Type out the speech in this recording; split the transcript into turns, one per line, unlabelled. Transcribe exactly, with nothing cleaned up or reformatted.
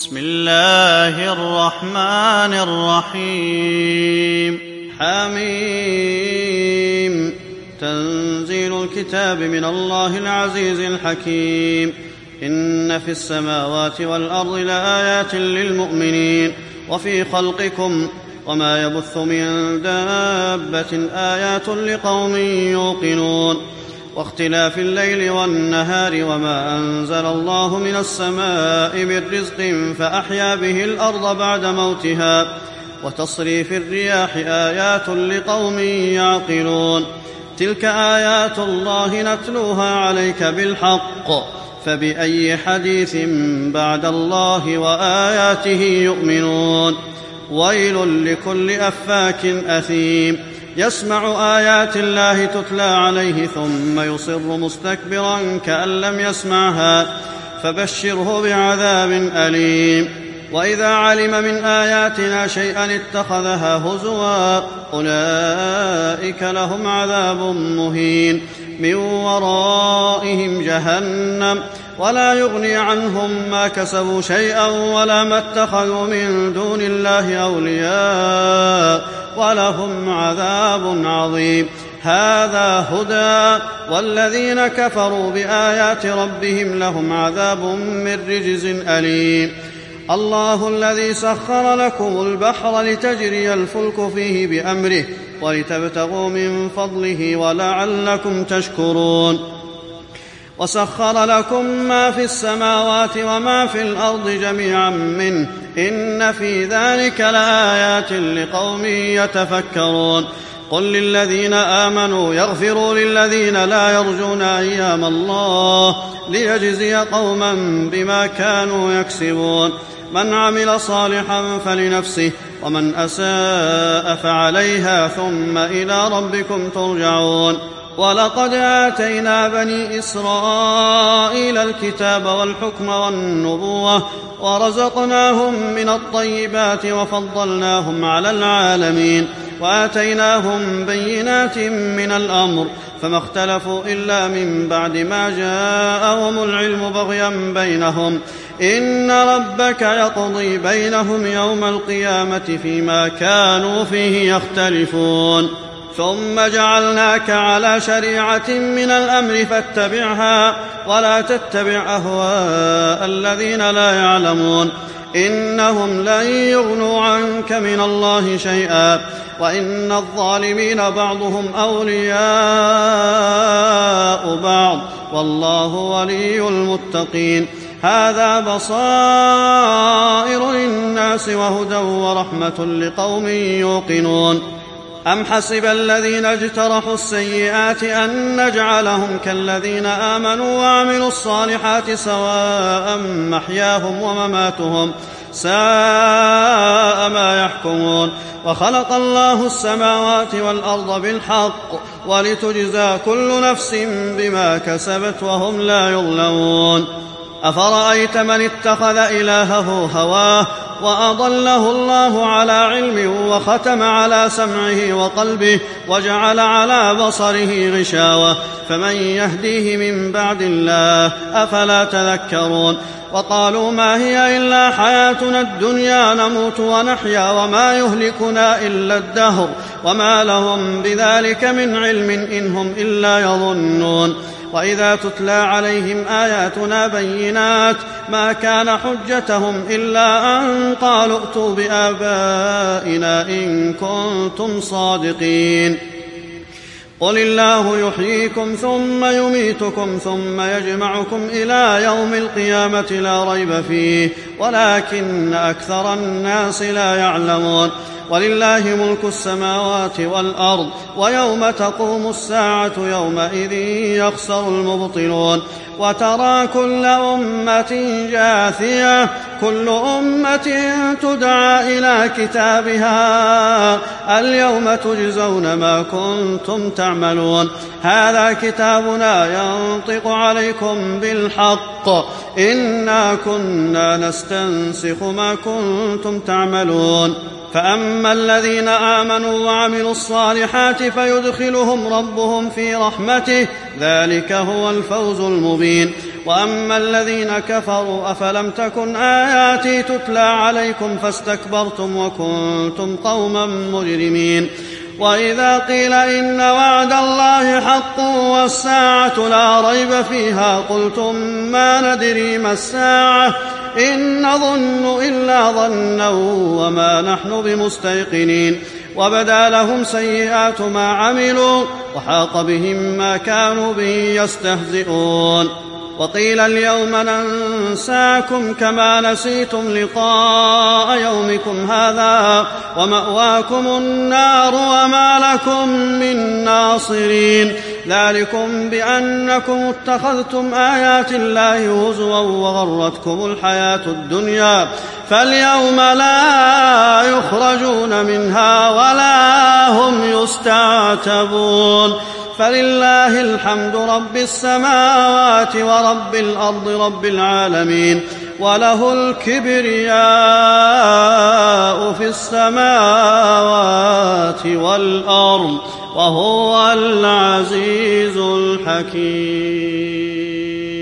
بسم الله الرحمن الرحيم حميم تنزيل الكتاب من الله العزيز الحكيم إن في السماوات والأرض لآيات للمؤمنين وفي خلقكم وما يبث من دابة آيات لقوم يوقنون واختلاف الليل والنهار وما أنزل الله من السماء من رزق فأحيا به الأرض بعد موتها وتصريف الرياح آيات لقوم يعقلون تلك آيات الله نتلوها عليك بالحق فبأي حديث بعد الله وآياته يؤمنون ويل لكل أفاك أثيم يسمع آيات الله تتلى عليه ثم يصر مستكبرا كأن لم يسمعها فبشره بعذاب أليم وإذا علم من آياتنا شيئا اتخذها هزوا أولئك لهم عذاب مهين من ورائهم جهنم ولا يغني عنهم ما كسبوا شيئا ولا ما اتخذوا من دون الله أولياء ولهم عذاب عظيم هذا هدى والذين كفروا بآيات ربهم لهم عذاب من رجز أليم الله الذي سخر لكم البحر لتجري الفلك فيه بأمره ولتبتغوا من فضله ولعلكم تشكرون وسخر لكم ما في السماوات وما في الأرض جميعا منه إن في ذلك لآيات لقوم يتفكرون قل للذين آمنوا يغفروا للذين لا يرجون أيام الله ليجزي قوما بما كانوا يكسبون من عمل صالحا فلنفسه ومن أساء فعليها ثم إلى ربكم ترجعون ولقد آتينا بني إسرائيل الكتاب والحكم والنبوة ورزقناهم من الطيبات وفضلناهم على العالمين وآتيناهم بينات من الأمر فما اختلفوا إلا من بعد ما جاءهم العلم بغيا بينهم إن ربك يقضي بينهم يوم القيامة فيما كانوا فيه يختلفون ثم جعلناك على شريعة من الأمر فاتبعها ولا تتبع أهواء الذين لا يعلمون إنهم لن يغنوا عنك من الله شيئا وإن الظالمين بعضهم أولياء بعض والله ولي المتقين هذا بصائر للناس وهدى ورحمة لقوم يوقنون أم حسب الذين اجترحوا السيئات أن نجعلهم كالذين آمنوا وعملوا الصالحات سواء محياهم ومماتهم ساء ما يحكمون وخلق الله السماوات والأرض بالحق ولتجزى كل نفس بما كسبت وهم لا يظلمون أفرأيت من اتخذ إلهه هواه وأضله الله على علم وختم على سمعه وقلبه وجعل على بصره غشاوة فمن يهديه من بعد الله أفلا تذكرون وقالوا ما هي إلا حياتنا الدنيا نموت ونحيا وما يهلكنا إلا الدهر وما لهم بذلك من علم إن هم إلا يظنون وإذا تتلى عليهم آياتنا بينات ما كان حجتهم إلا أن قالوا ائتوا بآبائنا إن كنتم صادقين قل الله يحييكم ثم يميتكم ثم يجمعكم إلى يوم القيامة لا ريب فيه ولكن أكثر الناس لا يعلمون ولله ملك السماوات والأرض ويوم تقوم الساعة يومئذ يخسر المبطلون وترى كل أمة جاثية كل أمة تدعى إلى كتابها اليوم تجزون ما كنتم تعملون هذا كتابنا ينطق عليكم بالحق إنا كنا نستنسخ ما كنتم تعملون فأما الذين آمنوا وعملوا الصالحات فيدخلهم ربهم في رحمته ذلك هو الفوز المبين وأما الذين كفروا أفلم تكن آياتي تتلى عليكم فاستكبرتم وكنتم قوما مجرمين وإذا قيل إن وعد الله حق والساعة لا ريب فيها قلتم ما ندري ما الساعة إن نظن إلا ظنا وما نحن بمستيقنين وبدا لهم سيئات ما عملوا وحاق بهم ما كانوا به يستهزئون وقيل اليوم ننساكم كما نسيتم لقاء يومكم هذا ومأواكم النار وما لكم من ناصرين ذلكم بأنكم اتخذتم آيات الله هزوا وغرتكم الحياة الدنيا فاليوم لا يخرجون منها ولا هم يستعتبون فلله الحمد رب السماوات ورب الأرض رب العالمين وله الكبرياء في السماوات والأرض وهو العزيز الحكيم.